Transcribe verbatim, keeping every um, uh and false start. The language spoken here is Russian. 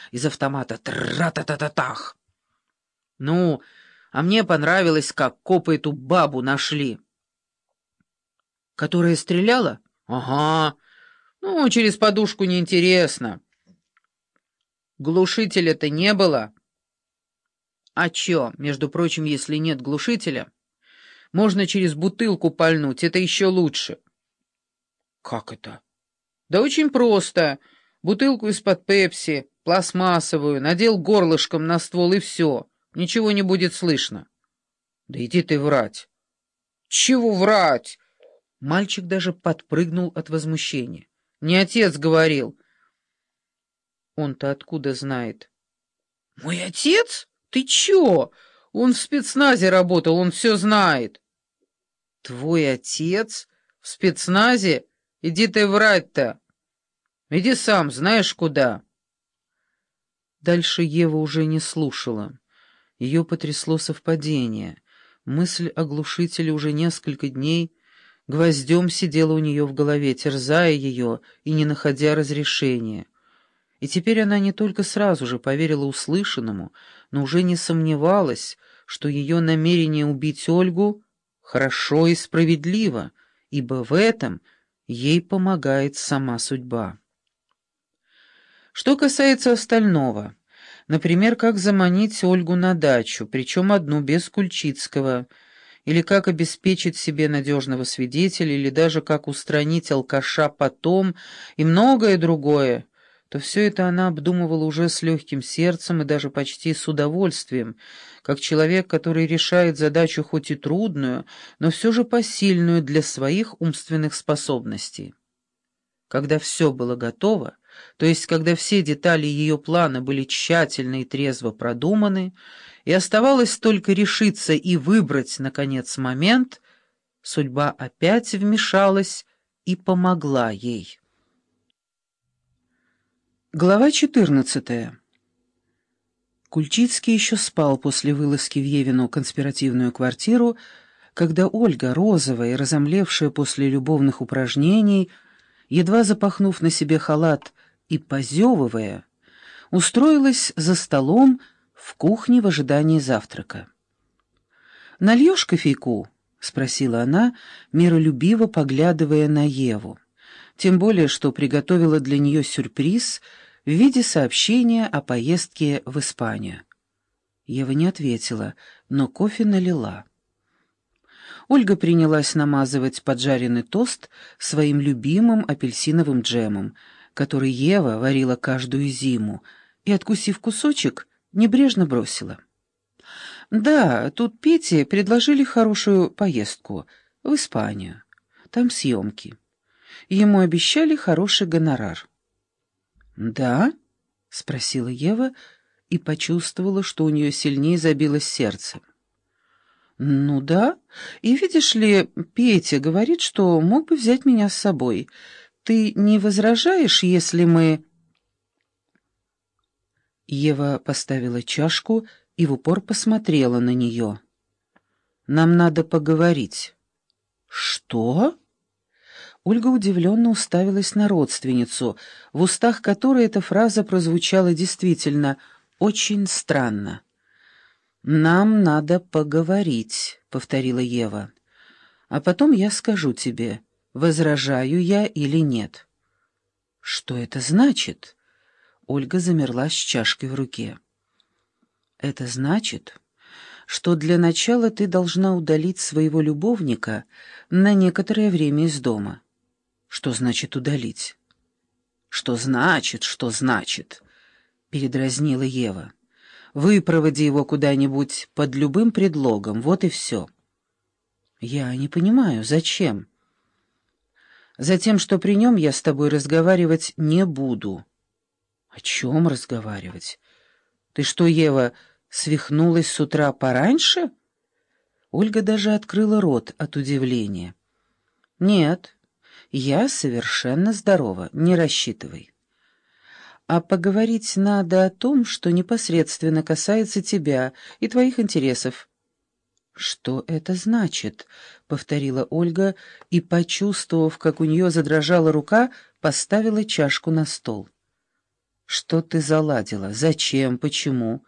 из автомата «тра-та-та-та-тах». Ну, а мне понравилось, как копы эту бабу нашли. Которая стреляла? Ага. Ну, через подушку неинтересно. Глушителя-то не было. А чё, между прочим, если нет глушителя, можно через бутылку пальнуть, это еще лучше. Как это? Да очень просто. Бутылку из-под пепси, пластмассовую, надел горлышком на ствол и все. Ничего не будет слышно. Да иди ты врать. Чего врать? Мальчик даже подпрыгнул от возмущения. Не отец говорил. Он-то откуда знает? Мой отец? Ты чё? Он в спецназе работал, он все знает. Твой отец? В спецназе? Иди ты врать-то. Иди сам, знаешь куда. Дальше Ева уже не слушала. Ее потрясло совпадение. Мысль о глушителе уже несколько дней гвоздем сидела у нее в голове, терзая ее и не находя разрешения. И теперь она не только сразу же поверила услышанному, но уже не сомневалась, что ее намерение убить Ольгу хорошо и справедливо, ибо в этом ей помогает сама судьба. Что касается остального, например, как заманить Ольгу на дачу, причем одну без Кульчицкого, или как обеспечить себе надежного свидетеля, или даже как устранить алкаша потом, и многое другое, то все это она обдумывала уже с легким сердцем и даже почти с удовольствием, как человек, который решает задачу хоть и трудную, но все же посильную для своих умственных способностей. Когда все было готово, то есть когда все детали ее плана были тщательно и трезво продуманы, и оставалось только решиться и выбрать, наконец, момент, судьба опять вмешалась и помогла ей. Глава четырнадцатая. Кульчицкий еще спал после вылазки в Евину конспиративную квартиру, когда Ольга, розовая и разомлевшая после любовных упражнений, едва запахнув на себе халат и позевывая, устроилась за столом в кухне в ожидании завтрака. «Нальешь кофейку?» — спросила она, миролюбиво поглядывая на Еву. Тем более, что приготовила для нее сюрприз в виде сообщения о поездке в Испанию. Ева не ответила, но кофе налила. Ольга принялась намазывать поджаренный тост своим любимым апельсиновым джемом, который Ева варила каждую зиму, и, откусив кусочек, небрежно бросила. «Да, тут Пете предложили хорошую поездку в Испанию. Там съемки. Ему обещали хороший гонорар». «Да?» — спросила Ева и почувствовала, что у нее сильнее забилось сердце. «Ну да. И видишь ли, Петя говорит, что мог бы взять меня с собой. Ты не возражаешь, если мы...» Ева поставила чашку и в упор посмотрела на нее. «Нам надо поговорить». «Что?» Ольга удивленно уставилась на родственницу, в устах которой эта фраза прозвучала действительно очень странно. «Нам надо поговорить», — повторила Ева. «А потом я скажу тебе, возражаю я или нет». «Что это значит?» Ольга замерла с чашкой в руке. «Это значит, что для начала ты должна удалить своего любовника на некоторое время из дома». «Что значит удалить?» «Что значит, что значит?» — передразнила Ева. «Выпроводи его куда-нибудь под любым предлогом, вот и все». «Я не понимаю, зачем?» «Затем, что при нем я с тобой разговаривать не буду». «О чем разговаривать? Ты что, Ева, свихнулась с утра пораньше?» Ольга даже открыла рот от удивления. «Нет, я совершенно здорова, не рассчитывай. А поговорить надо о том, что непосредственно касается тебя и твоих интересов». «Что это значит?» — повторила Ольга и, почувствовав, как у нее задрожала рука, поставила чашку на стол. Что ты заладила? Зачем? Почему?